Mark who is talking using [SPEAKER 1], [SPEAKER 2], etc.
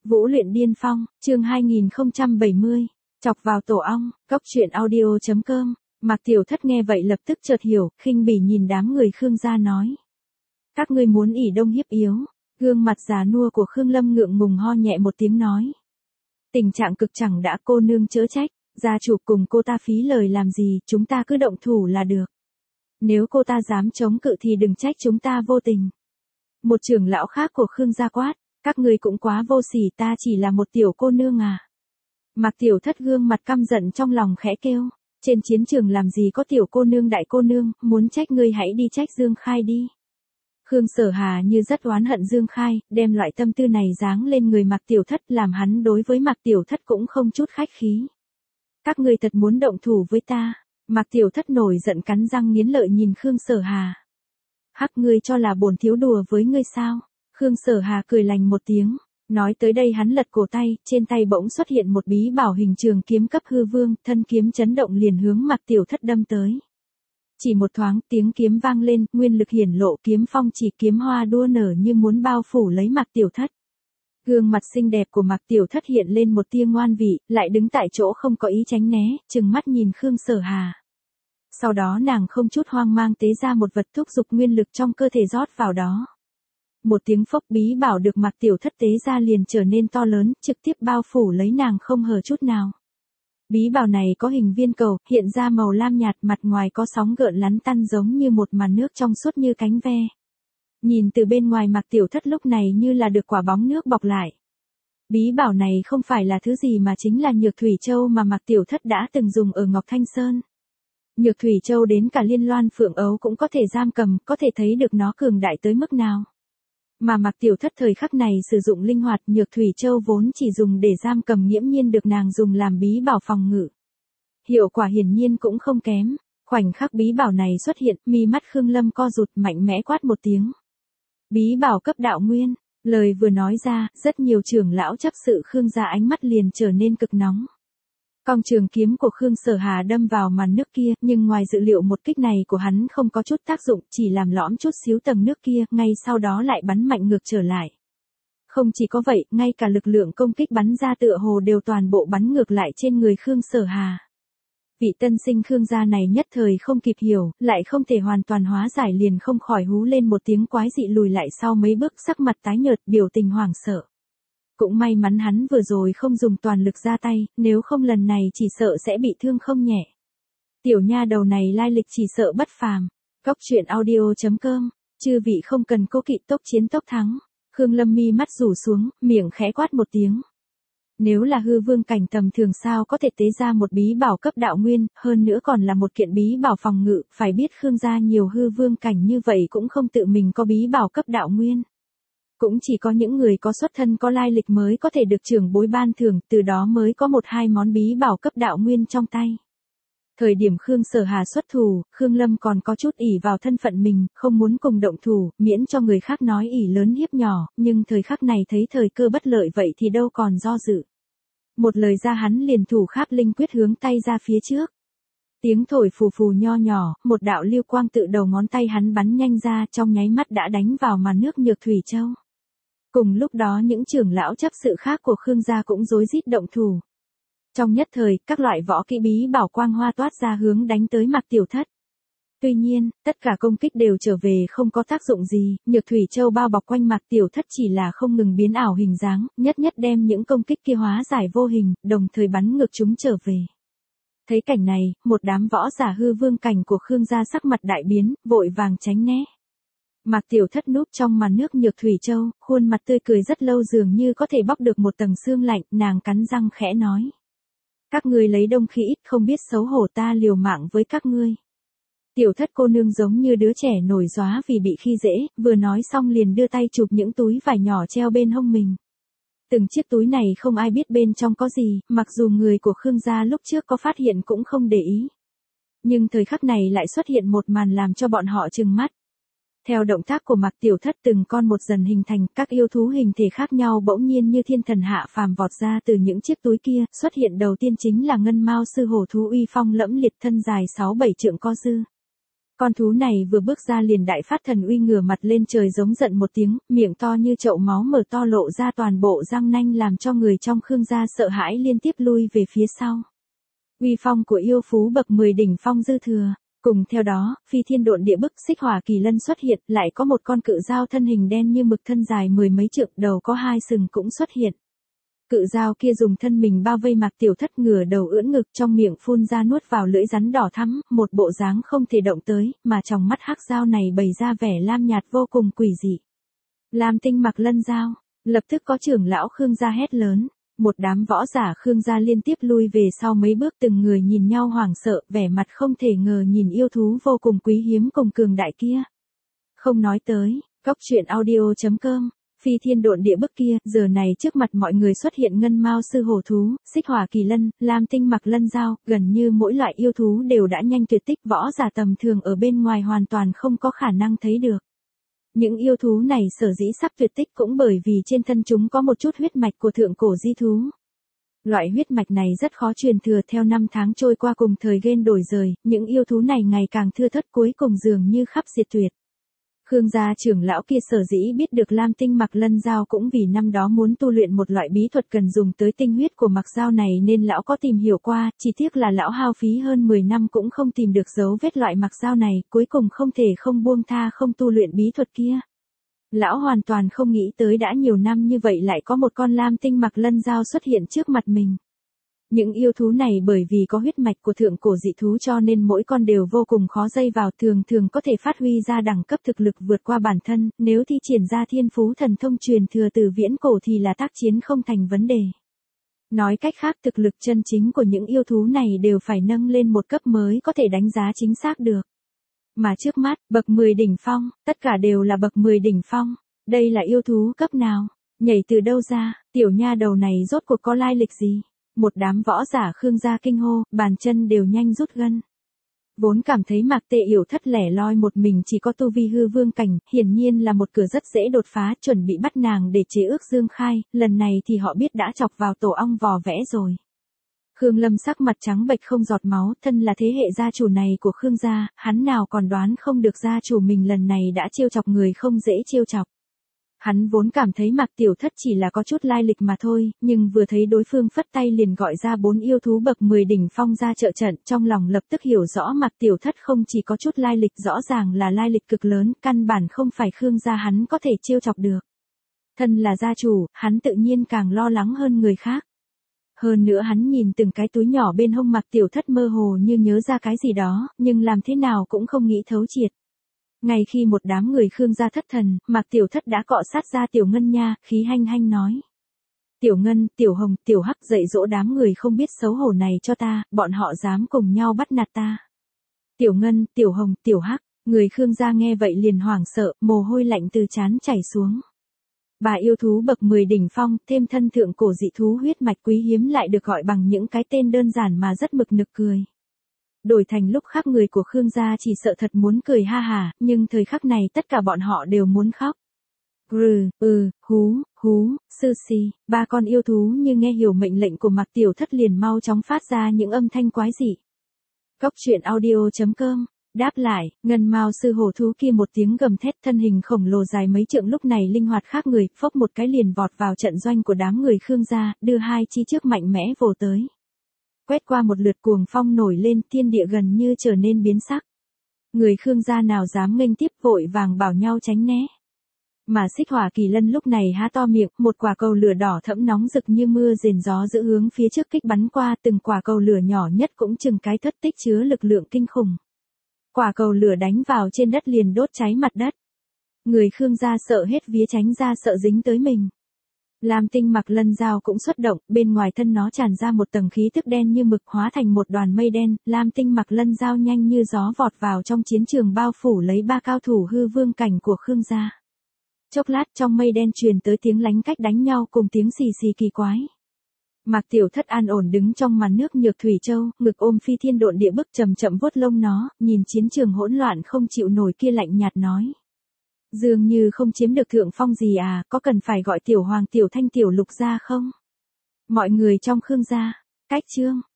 [SPEAKER 1] Vũ luyện điên phong, chương 2070, chọc vào tổ ong, cốc truyện audio.com. Mạc Tiểu Thất nghe vậy lập tức chợt hiểu, khinh bỉ nhìn đám người Khương gia nói. Các ngươi muốn ỷ đông hiếp yếu. Gương mặt già nua của Khương Lâm ngượng ngùng ho nhẹ một tiếng nói. Tình trạng cực chẳng đã, cô nương chớ trách, gia chủ cùng cô ta phí lời làm gì, chúng ta cứ động thủ là được. Nếu cô ta dám chống cự thì đừng trách chúng ta vô tình. Một trưởng lão khác của Khương gia quát, các ngươi cũng quá vô sỉ, ta chỉ là một tiểu cô nương à. Mạc Tiểu Thất gương mặt căm giận trong lòng khẽ kêu, trên chiến trường làm gì có tiểu cô nương đại cô nương, muốn trách ngươi hãy đi trách Dương Khai đi. Khương Sở Hà như rất oán hận Dương Khai, đem loại tâm tư này giáng lên người Mạc Tiểu Thất, làm hắn đối với Mạc Tiểu Thất cũng không chút khách khí. Các ngươi thật muốn động thủ với ta? Mạc Tiểu Thất nổi giận cắn răng nghiến lợi nhìn Khương Sở Hà. Hắc, ngươi cho là bổn thiếu đùa với ngươi sao? Khương Sở Hà cười lành một tiếng, nói tới đây hắn lật cổ tay, trên tay bỗng xuất hiện một bí bảo hình trường kiếm cấp hư vương, thân kiếm chấn động liền hướng Mạc Tiểu Thất đâm tới. Chỉ một thoáng, tiếng kiếm vang lên, nguyên lực hiển lộ, kiếm phong chỉ, kiếm hoa đua nở như muốn bao phủ lấy Mạc Tiểu Thất. Gương mặt xinh đẹp của Mạc Tiểu Thất hiện lên một tia ngoan vị, lại đứng tại chỗ không có ý tránh né, trừng mắt nhìn Khương Sở Hà. Sau đó nàng không chút hoang mang tế ra một vật thúc giục nguyên lực trong cơ thể rót vào đó. Một tiếng phốc, bí bảo được Mạc Tiểu Thất tế ra liền trở nên to lớn, trực tiếp bao phủ lấy nàng không hờ chút nào. Bí bảo này có hình viên cầu, hiện ra màu lam nhạt, mặt ngoài có sóng gợn lắn tăn giống như một màn nước trong suốt như cánh ve. Nhìn từ bên ngoài Mạc Tiểu Thất lúc này như là được quả bóng nước bọc lại. Bí bảo này không phải là thứ gì mà chính là Nhược Thủy Châu mà Mạc Tiểu Thất đã từng dùng ở Ngọc Thanh Sơn. Nhược Thủy Châu đến cả Liên Loan Phượng Ấu cũng có thể giam cầm, có thể thấy được nó cường đại tới mức nào. Mà Mạc Tiểu Thất thời khắc này sử dụng linh hoạt, Nhược Thủy Châu vốn chỉ dùng để giam cầm nghiễm nhiên được nàng dùng làm bí bảo phòng ngự. Hiệu quả hiển nhiên cũng không kém. Khoảnh khắc bí bảo này xuất hiện, mi mắt Khương Lâm co rụt, mạnh mẽ quát một tiếng. Bí bảo cấp đạo nguyên, lời vừa nói ra, rất nhiều trưởng lão chấp sự Khương gia ánh mắt liền trở nên cực nóng. Cong trường kiếm của Khương Sở Hà đâm vào màn nước kia, nhưng ngoài dự liệu một kích này của hắn không có chút tác dụng, chỉ làm lõm chút xíu tầng nước kia, ngay sau đó lại bắn mạnh ngược trở lại. Không chỉ có vậy, ngay cả lực lượng công kích bắn ra tựa hồ đều toàn bộ bắn ngược lại trên người Khương Sở Hà. Vị tân sinh Khương gia này nhất thời không kịp hiểu, lại không thể hoàn toàn hóa giải liền không khỏi hú lên một tiếng quái dị lùi lại sau mấy bước, sắc mặt tái nhợt, biểu tình hoảng sợ. Cũng may mắn hắn vừa rồi không dùng toàn lực ra tay, nếu không lần này chỉ sợ sẽ bị thương không nhẹ. Tiểu nha đầu này lai lịch chỉ sợ bất phàm. Cốc truyện audio.com, chư vị không cần cố kỵ, tốc chiến tốc thắng. Khương Lâm mi mắt rủ xuống, miệng khẽ quát một tiếng. Nếu là hư vương cảnh tầm thường sao có thể tế ra một bí bảo cấp đạo nguyên, hơn nữa còn là một kiện bí bảo phòng ngự, phải biết Khương gia nhiều hư vương cảnh như vậy cũng không tự mình có bí bảo cấp đạo nguyên. Cũng chỉ có những người có xuất thân có lai lịch mới có thể được trưởng bối ban thưởng, từ đó mới có một hai món bí bảo cấp đạo nguyên trong tay. Thời điểm Khương Sở Hà xuất thủ, Khương Lâm còn có chút ỷ vào thân phận mình, không muốn cùng động thủ, miễn cho người khác nói ỷ lớn hiếp nhỏ, nhưng thời khắc này thấy thời cơ bất lợi vậy thì đâu còn do dự. Một lời ra hắn liền thủ kháp linh quyết hướng tay ra phía trước. Tiếng thổi phù phù nho nhỏ, một đạo lưu quang tự đầu ngón tay hắn bắn nhanh ra, trong nháy mắt đã đánh vào màn nước Nhược Thủy Châu. Cùng lúc đó những trưởng lão chấp sự khác của Khương gia cũng rối rít động thủ. Trong nhất thời, các loại võ kỹ bí bảo quang hoa toát ra hướng đánh tới Mạc Tiểu Thất. Tuy nhiên, tất cả công kích đều trở về không có tác dụng gì, Nhược Thủy Châu bao bọc quanh Mạc Tiểu Thất chỉ là không ngừng biến ảo hình dáng, nhất nhất đem những công kích kia hóa giải vô hình, đồng thời bắn ngược chúng trở về. Thấy cảnh này, một đám võ giả hư vương cảnh của Khương gia sắc mặt đại biến, vội vàng tránh né. Mạc Tiểu Thất núp trong màn nước Nhược Thủy Châu, khuôn mặt tươi cười rất lâu dường như có thể bóc được một tầng xương lạnh, nàng cắn răng khẽ nói. Các ngươi lấy đông khí ít, không biết xấu hổ, ta liều mạng với các ngươi. Tiểu Thất cô nương giống như đứa trẻ nổi gióa vì bị khi dễ, vừa nói xong liền đưa tay chụp những túi vải nhỏ treo bên hông mình. Từng chiếc túi này không ai biết bên trong có gì, mặc dù người của Khương gia lúc trước có phát hiện cũng không để ý. Nhưng thời khắc này lại xuất hiện một màn làm cho bọn họ trừng mắt. Theo động tác của Mạc Tiểu Thất từng con một dần hình thành, các yêu thú hình thể khác nhau bỗng nhiên như thiên thần hạ phàm vọt ra từ những chiếc túi kia, xuất hiện đầu tiên chính là ngân mao sư hổ thú uy phong lẫm liệt, thân dài 6-7 trượng co dư. Con thú này vừa bước ra liền đại phát thần uy ngửa mặt lên trời giống giận một tiếng, miệng to như chậu máu mở to lộ ra toàn bộ răng nanh làm cho người trong Khương gia sợ hãi liên tiếp lui về phía sau. Uy phong của yêu phú bậc 10 đỉnh phong dư thừa. Cùng theo đó, phi thiên độn địa bức xích hỏa kỳ lân xuất hiện, lại có một con cự dao thân hình đen như mực thân dài 10 mấy trượng, đầu có 2 sừng cũng xuất hiện. Cự dao kia dùng thân mình bao vây Mạc Tiểu Thất, ngửa đầu ưỡn ngực, trong miệng phun ra nuốt vào lưỡi rắn đỏ thắm, một bộ dáng không thể động tới, mà trong mắt hắc dao này bày ra vẻ lam nhạt vô cùng quỷ dị. Lam tinh Mạc Lân dao, lập tức có trưởng lão Khương gia hét lớn. Một đám võ giả Khương gia liên tiếp lui về sau mấy bước, từng người nhìn nhau hoảng sợ, vẻ mặt không thể ngờ nhìn yêu thú vô cùng quý hiếm cùng cường đại kia. Không nói tới, Cốc Truyện Audio.com, phi thiên độn địa bức kia, giờ này trước mặt mọi người xuất hiện ngân mao sư hổ thú, xích hỏa kỳ lân, lam tinh Mạc Lân dao, gần như mỗi loại yêu thú đều đã nhanh tuyệt tích, võ giả tầm thường ở bên ngoài hoàn toàn không có khả năng thấy được. Những yêu thú này sở dĩ sắp tuyệt tích cũng bởi vì trên thân chúng có một chút huyết mạch của thượng cổ di thú. Loại huyết mạch này rất khó truyền thừa, theo năm tháng trôi qua cùng thời gen đổi rời, những yêu thú này ngày càng thưa thớt, cuối cùng dường như khắp diệt tuyệt. Khương gia trưởng lão kia sở dĩ biết được lam tinh Mạc Lân dao cũng vì năm đó muốn tu luyện một loại bí thuật cần dùng tới tinh huyết của Mạc dao này nên lão có tìm hiểu qua, chỉ tiếc là lão hao phí hơn 10 năm cũng không tìm được dấu vết loại Mạc dao này, cuối cùng không thể không buông tha không tu luyện bí thuật kia. Lão hoàn toàn không nghĩ tới đã nhiều năm như vậy lại có một con lam tinh Mạc Lân dao xuất hiện trước mặt mình. Những yêu thú này bởi vì có huyết mạch của thượng cổ dị thú cho nên mỗi con đều vô cùng khó dây vào, thường có thể phát huy ra đẳng cấp thực lực vượt qua bản thân, nếu thi triển ra thiên phú thần thông truyền thừa từ viễn cổ thì là tác chiến không thành vấn đề. Nói cách khác, thực lực chân chính của những yêu thú này đều phải nâng lên một cấp mới có thể đánh giá chính xác được. Mà trước mắt, bậc 10 đỉnh phong, tất cả đều là bậc 10 đỉnh phong. Đây là yêu thú cấp nào? Nhảy từ đâu ra? Tiểu nha đầu này rốt cuộc có lai lịch gì? Một đám võ giả Khương gia kinh hô, bàn chân đều nhanh rút gân. Vốn cảm thấy Mạc Tê Yểu Thất lẻ loi một mình chỉ có tu vi hư vương cảnh, hiển nhiên là một cửa rất dễ đột phá, chuẩn bị bắt nàng để chế ước dương khai, lần này thì họ biết đã chọc vào tổ ong vò vẽ rồi. Khương Lâm sắc mặt trắng bệch không giọt máu, thân là thế hệ gia chủ này của Khương gia, hắn nào còn đoán không được gia chủ mình lần này đã trêu chọc người không dễ trêu chọc. Hắn vốn cảm thấy Mạc Tiểu Thất chỉ là có chút lai lịch mà thôi, nhưng vừa thấy đối phương phất tay liền gọi ra 4 yêu thú bậc 10 đỉnh phong ra trợ trận, trong lòng lập tức hiểu rõ Mạc Tiểu Thất không chỉ có chút lai lịch, rõ ràng là lai lịch cực lớn, căn bản không phải Khương gia hắn có thể trêu chọc được. Thân là gia chủ, hắn tự nhiên càng lo lắng hơn người khác. Hơn nữa hắn nhìn từng cái túi nhỏ bên hông Mạc Tiểu Thất mơ hồ như nhớ ra cái gì đó, nhưng làm thế nào cũng không nghĩ thấu triệt. Ngay khi một đám người Khương gia thất thần, Mạc Tiểu Thất đã cọ sát ra Tiểu Ngân nha, khí hanh hanh nói. Tiểu Ngân, Tiểu Hồng, Tiểu Hắc, dạy dỗ đám người không biết xấu hổ này cho ta, bọn họ dám cùng nhau bắt nạt ta. Tiểu Ngân, Tiểu Hồng, Tiểu Hắc, người Khương gia nghe vậy liền hoảng sợ, mồ hôi lạnh từ trán chảy xuống. Bà yêu thú bậc 10 đỉnh phong, thêm thân thượng cổ dị thú huyết mạch quý hiếm lại được gọi bằng những cái tên đơn giản mà rất mực nực cười. Đổi thành lúc khác người của Khương gia chỉ sợ thật muốn cười ha hà, nhưng thời khắc này tất cả bọn họ đều muốn khóc. Hú, sư si, ba con yêu thú như nghe hiểu mệnh lệnh của Mạc Tiểu Thất liền mau chóng phát ra những âm thanh quái dị. Cốc Truyện Audio.com, đáp lại, ngân mao sư hổ thú kia một tiếng gầm thét, thân hình khổng lồ dài mấy trượng lúc này linh hoạt khác người, phốc một cái liền vọt vào trận doanh của đám người Khương gia, đưa hai chi trước mạnh mẽ vồ tới. Quét qua một lượt cuồng phong nổi lên, thiên địa gần như trở nên biến sắc. Người Khương gia nào dám nghênh tiếp, vội vàng bảo nhau tránh né. Mà xích hỏa kỳ lân lúc này há to miệng, một quả cầu lửa đỏ thẫm nóng rực như mưa rền gió giữ hướng phía trước kích bắn qua, từng quả cầu lửa nhỏ nhất cũng chừng cái thất tích chứa lực lượng kinh khủng. Quả cầu lửa đánh vào trên đất liền đốt cháy mặt đất. Người Khương gia sợ hết vía tránh ra sợ dính tới mình. Lam tinh Mạc Lân dao cũng xuất động, bên ngoài thân nó tràn ra một tầng khí tức đen như mực hóa thành một đoàn mây đen, Lam tinh Mạc Lân dao nhanh như gió vọt vào trong chiến trường bao phủ lấy ba cao thủ hư vương cảnh của Khương gia. Chốc lát trong mây đen truyền tới tiếng lánh cách đánh nhau cùng tiếng xì xì kỳ quái. Mạc Tiểu Thất an ổn đứng trong màn nước nhược thủy châu, ngực ôm phi thiên độn địa bức chậm chậm vuốt lông nó, nhìn chiến trường hỗn loạn không chịu nổi kia lạnh nhạt nói. Dường như không chiếm được thượng phong gì à, có cần phải gọi Tiểu Hoàng Tiểu Thanh Tiểu Lục ra không? Mọi người trong Khương gia, cách chương.